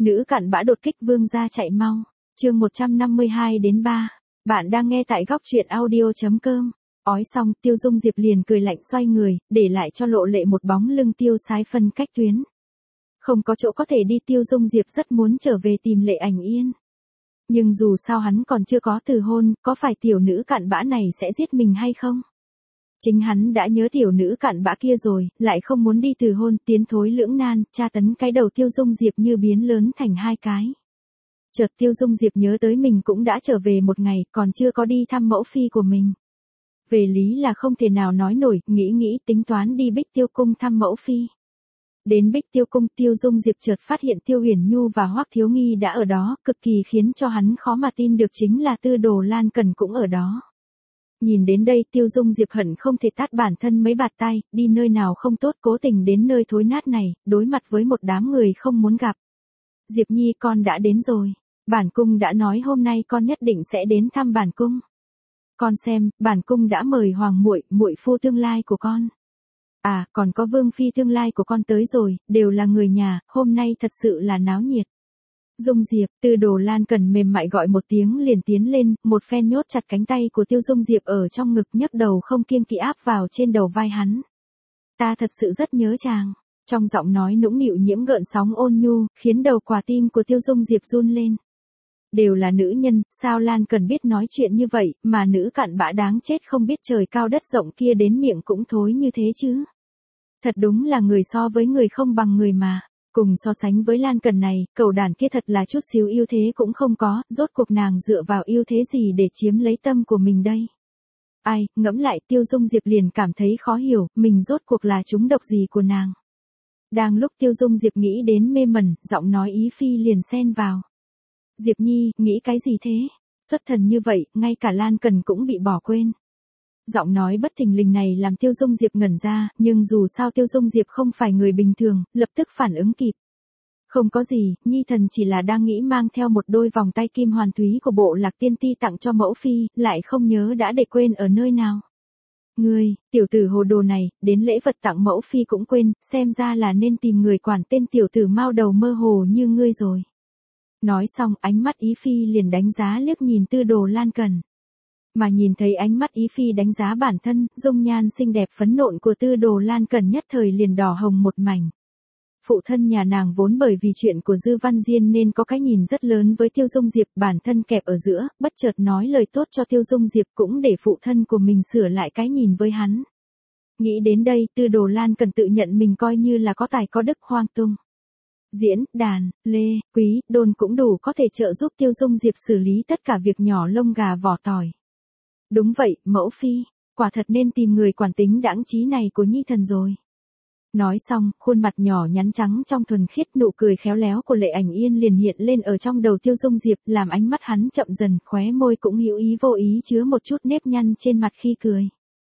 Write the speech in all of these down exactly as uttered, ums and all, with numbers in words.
Nữ cặn bã đột kích vương gia chạy mau. Chương một trăm năm mươi hai đến ba. Bạn đang nghe tại góc truyện audio chấm com. Ói xong, Tiêu Dung Diệp liền cười lạnh xoay người, để lại cho Lộ Lệ một bóng lưng tiêu sái phân cách tuyến. Không có chỗ có thể đi, Tiêu Dung Diệp rất muốn trở về tìm Lệ Ảnh Yên. Nhưng dù sao hắn còn chưa có từ hôn, có phải tiểu nữ cặn bã này sẽ giết mình hay không? Chính hắn đã nhớ tiểu nữ cặn bã kia rồi, lại không muốn đi từ hôn, tiến thối lưỡng nan, tra tấn cái đầu Tiêu Dung Diệp như biến lớn thành hai cái. Chợt Tiêu Dung Diệp nhớ tới mình cũng đã trở về một ngày, còn chưa có đi thăm mẫu phi của mình. Về lý là không thể nào nói nổi, nghĩ nghĩ tính toán đi Bích Tiêu Cung thăm mẫu phi. Đến Bích Tiêu Cung, Tiêu Dung Diệp chợt phát hiện Tiêu Uyển Nhu và Hoắc Thiếu Nghi đã ở đó, cực kỳ khiến cho hắn khó mà tin được chính là Tư Đồ Lan Cần cũng ở đó. Nhìn đến đây, Tiêu Dung Diệp hận không thể tát bản thân mấy bạt tay, đi nơi nào không tốt cố tình đến nơi thối nát này, đối mặt với một đám người không muốn gặp. Diệp Nhi, con đã đến rồi. Bản cung đã nói hôm nay con nhất định sẽ đến thăm bản cung. Con xem, bản cung đã mời hoàng muội, muội phu tương lai của con. À, còn có vương phi tương lai của con tới rồi, đều là người nhà, hôm nay thật sự là náo nhiệt. Dung Diệp, Tư Đồ Lan Cần mềm mại gọi một tiếng liền tiến lên, một phen nhốt chặt cánh tay của Tiêu Dung Diệp ở trong ngực, nhấc đầu không kiêng kỵ áp vào trên đầu vai hắn. Ta thật sự rất nhớ chàng. Trong giọng nói nũng nịu nhiễm gợn sóng ôn nhu, khiến đầu quả tim của Tiêu Dung Diệp run lên. Đều là nữ nhân, sao Lan Cần biết nói chuyện như vậy, mà nữ cặn bã đáng chết không biết trời cao đất rộng kia đến miệng cũng thối như thế chứ. Thật đúng là người so với người không bằng người mà. Cùng so sánh với Lan Cần này, cẩu đàn kia thật là chút xíu ưu thế cũng không có, rốt cuộc nàng dựa vào ưu thế gì để chiếm lấy tâm của mình đây. Ai, ngẫm lại, Tiêu Dung Diệp liền cảm thấy khó hiểu, mình rốt cuộc là trúng độc gì của nàng. Đang lúc Tiêu Dung Diệp nghĩ đến mê mẩn, giọng nói ý phi liền xen vào. Diệp Nhi, nghĩ cái gì thế? Xuất thần như vậy, ngay cả Lan Cần cũng bị bỏ quên. Giọng nói bất thình lình này làm Tiêu Dung Diệp ngẩn ra, nhưng dù sao Tiêu Dung Diệp không phải người bình thường, lập tức phản ứng kịp. Không có gì, Nhi thần chỉ là đang nghĩ mang theo một đôi vòng tay kim hoàn thúy của bộ Lạc Tiên Ti tặng cho mẫu phi, lại không nhớ đã để quên ở nơi nào. Ngươi, tiểu tử hồ đồ này, đến lễ vật tặng mẫu phi cũng quên, xem ra là nên tìm người quản tên tiểu tử mao đầu mơ hồ như ngươi rồi. Nói xong, ánh mắt ý phi liền đánh giá liếc nhìn Tư Đồ Lan Cần. Mà nhìn thấy ánh mắt ý phi đánh giá bản thân, dung nhan xinh đẹp phấn nộn của Tư Đồ Lan Cần nhất thời liền đỏ hồng một mảnh. Phụ thân nhà nàng vốn bởi vì chuyện của Dư Văn Diên nên có cái nhìn rất lớn với Tiêu Dung Diệp, bản thân kẹp ở giữa, bất chợt nói lời tốt cho Tiêu Dung Diệp cũng để phụ thân của mình sửa lại cái nhìn với hắn. Nghĩ đến đây, Tư Đồ Lan Cần tự nhận mình coi như là có tài có đức, hoang tung. Diễn, đàn, lê, quý, đôn cũng đủ có thể trợ giúp Tiêu Dung Diệp xử lý tất cả việc nhỏ lông gà vỏ tỏi. Đúng vậy, mẫu phi, quả thật nên tìm người quản tính đãng trí này của Nhi thần rồi. Nói xong, khuôn mặt nhỏ nhắn trắng trong thuần khiết, nụ cười khéo léo của Lệ Ảnh Yên liền hiện lên ở trong đầu Tiêu Dung Diệp, làm ánh mắt hắn chậm dần, khóe môi cũng hữu ý vô ý chứa một chút nếp nhăn trên mặt khi cười.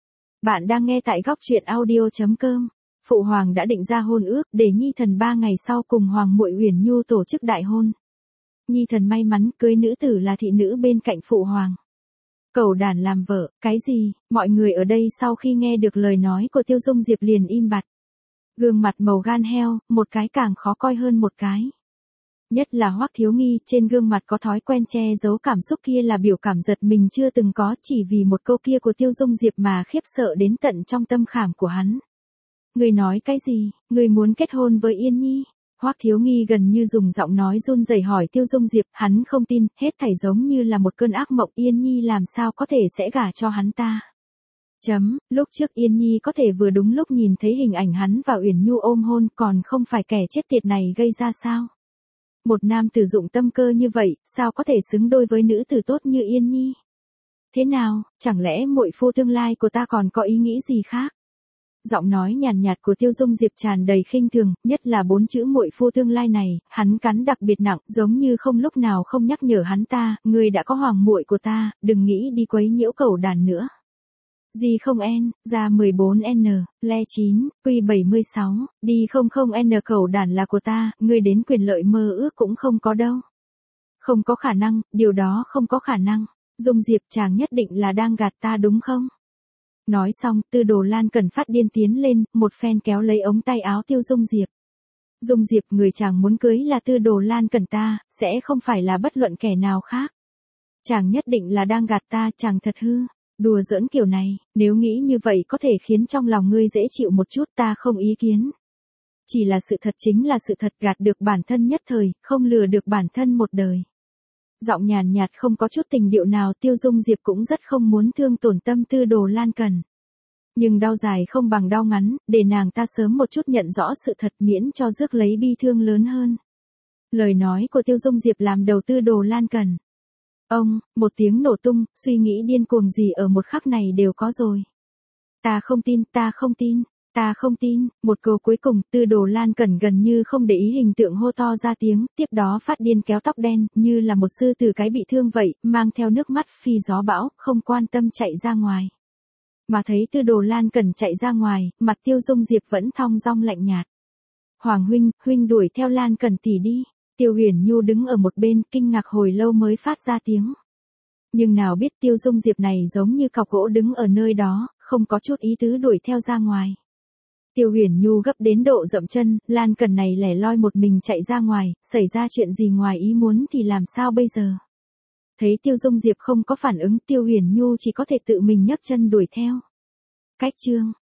Bạn đang nghe tại góc truyện audio chấm com. Phụ hoàng đã định ra hôn ước, để Nhi thần ba ngày sau cùng hoàng muội Uyển Nhu tổ chức đại hôn. Nhi thần may mắn cưới nữ tử là thị nữ bên cạnh phụ hoàng. Cẩu đàn làm vợ, cái gì? Mọi người ở đây sau khi nghe được lời nói của Tiêu Dung Diệp liền im bặt. Gương mặt màu gan heo, một cái càng khó coi hơn một cái. Nhất là Hoắc Thiếu Nghi, trên gương mặt có thói quen che giấu cảm xúc kia là biểu cảm giật mình chưa từng có, chỉ vì một câu kia của Tiêu Dung Diệp mà khiếp sợ đến tận trong tâm khảm của hắn. Người nói cái gì? Người muốn kết hôn với Yên Nhi? Hoắc Thiếu Nghi gần như dùng giọng nói run rẩy hỏi Tiêu Dung Diệp, hắn không tin, hết thảy giống như là một cơn ác mộng, Yên Nhi làm sao có thể sẽ gả cho hắn ta. Chấm, lúc trước Yên Nhi có thể vừa đúng lúc nhìn thấy hình ảnh hắn và Uyển Nhu ôm hôn, còn không phải kẻ chết tiệt này gây ra sao? Một nam tử dụng tâm cơ như vậy, sao có thể xứng đôi với nữ tử tốt như Yên Nhi? Thế nào, chẳng lẽ muội phu tương lai của ta còn có ý nghĩ gì khác? Giọng nói nhàn nhạt của Tiêu Dung Diệp tràn đầy khinh thường, nhất là bốn chữ muội phu tương lai này, hắn cắn đặc biệt nặng, giống như không lúc nào không nhắc nhở hắn ta, ngươi đã có hoàng muội của ta, đừng nghĩ đi quấy nhiễu cẩu đàn nữa. G không N, ra mười bốn N, le chín, Q bảy mươi sáu, đi không không N cẩu đàn là của ta, ngươi đến quyền lợi mơ ước cũng không có đâu. Không có khả năng, điều đó không có khả năng. Dung Diệp, chàng nhất định là đang gạt ta đúng không? Nói xong, Tư Đồ Lan Cần phát điên tiến lên, một phen kéo lấy ống tay áo Tiêu Dung Diệp. Dung Diệp, người chàng muốn cưới là Tư Đồ Lan Cẩn ta, sẽ không phải là bất luận kẻ nào khác. Chàng nhất định là đang gạt ta, chàng thật hư. Đùa giỡn kiểu này, nếu nghĩ như vậy có thể khiến trong lòng ngươi dễ chịu một chút, ta không ý kiến. Chỉ là sự thật chính là sự thật, gạt được bản thân nhất thời, không lừa được bản thân một đời. Giọng nhàn nhạt không có chút tình điệu nào, Tiêu Dung Diệp cũng rất không muốn thương tổn tâm Tư Đồ Lan Cẩn. Nhưng đau dài không bằng đau ngắn, để nàng ta sớm một chút nhận rõ sự thật, miễn cho rước lấy bi thương lớn hơn. Lời nói của Tiêu Dung Diệp làm đầu Tư Đồ Lan Cẩn. Ông, một tiếng nổ tung, suy nghĩ điên cuồng gì ở một khắc này đều có rồi. Ta không tin, ta không tin, ta không tin, một câu cuối cùng, Tư Đồ Lan Cẩn gần như không để ý hình tượng hô to ra tiếng, tiếp đó phát điên kéo tóc đen, như là một sư tử cái bị thương vậy, mang theo nước mắt phi gió bão, không quan tâm chạy ra ngoài. Mà thấy Tư Đồ Lan Cẩn chạy ra ngoài, mặt Tiêu Dung Diệp vẫn thong dong lạnh nhạt. Hoàng huynh, huynh đuổi theo Lan Cẩn tỷ đi. Tiêu Huyền Nhu đứng ở một bên, kinh ngạc hồi lâu mới phát ra tiếng. Nhưng nào biết Tiêu Dung Diệp này giống như cọc gỗ đứng ở nơi đó, không có chút ý tứ đuổi theo ra ngoài. Tiêu Huyền Nhu gấp đến độ dậm chân, Lan Cẩn này lẻ loi một mình chạy ra ngoài, xảy ra chuyện gì ngoài ý muốn thì làm sao bây giờ? Thấy Tiêu Dung Diệp không có phản ứng, Tiêu Huyền Nhu chỉ có thể tự mình nhấc chân đuổi theo. Cách chương